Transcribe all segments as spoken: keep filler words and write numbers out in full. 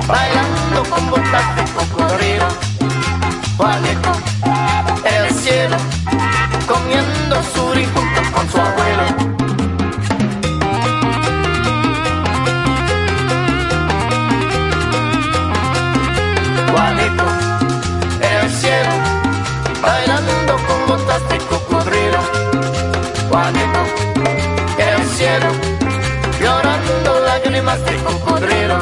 bailando con botas de cocodrilo. Juaneco en el cielo, comiendo suri junto con su abuelo. Juaneco en el cielo, bailando con botas de cocodrilo. Juaneco en el cielo, llorando lágrimas de cocodrilo.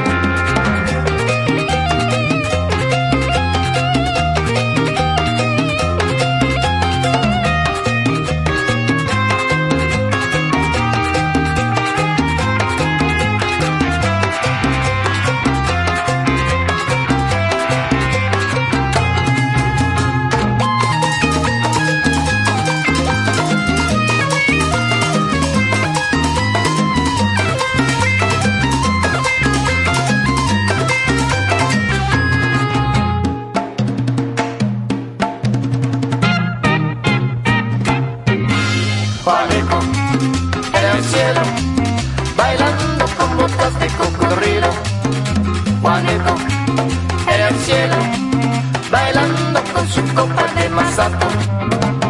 Juaneco en el cielo, bailando con botas de cocodrilo. Juaneco en el cielo, bailando con su copa de masato.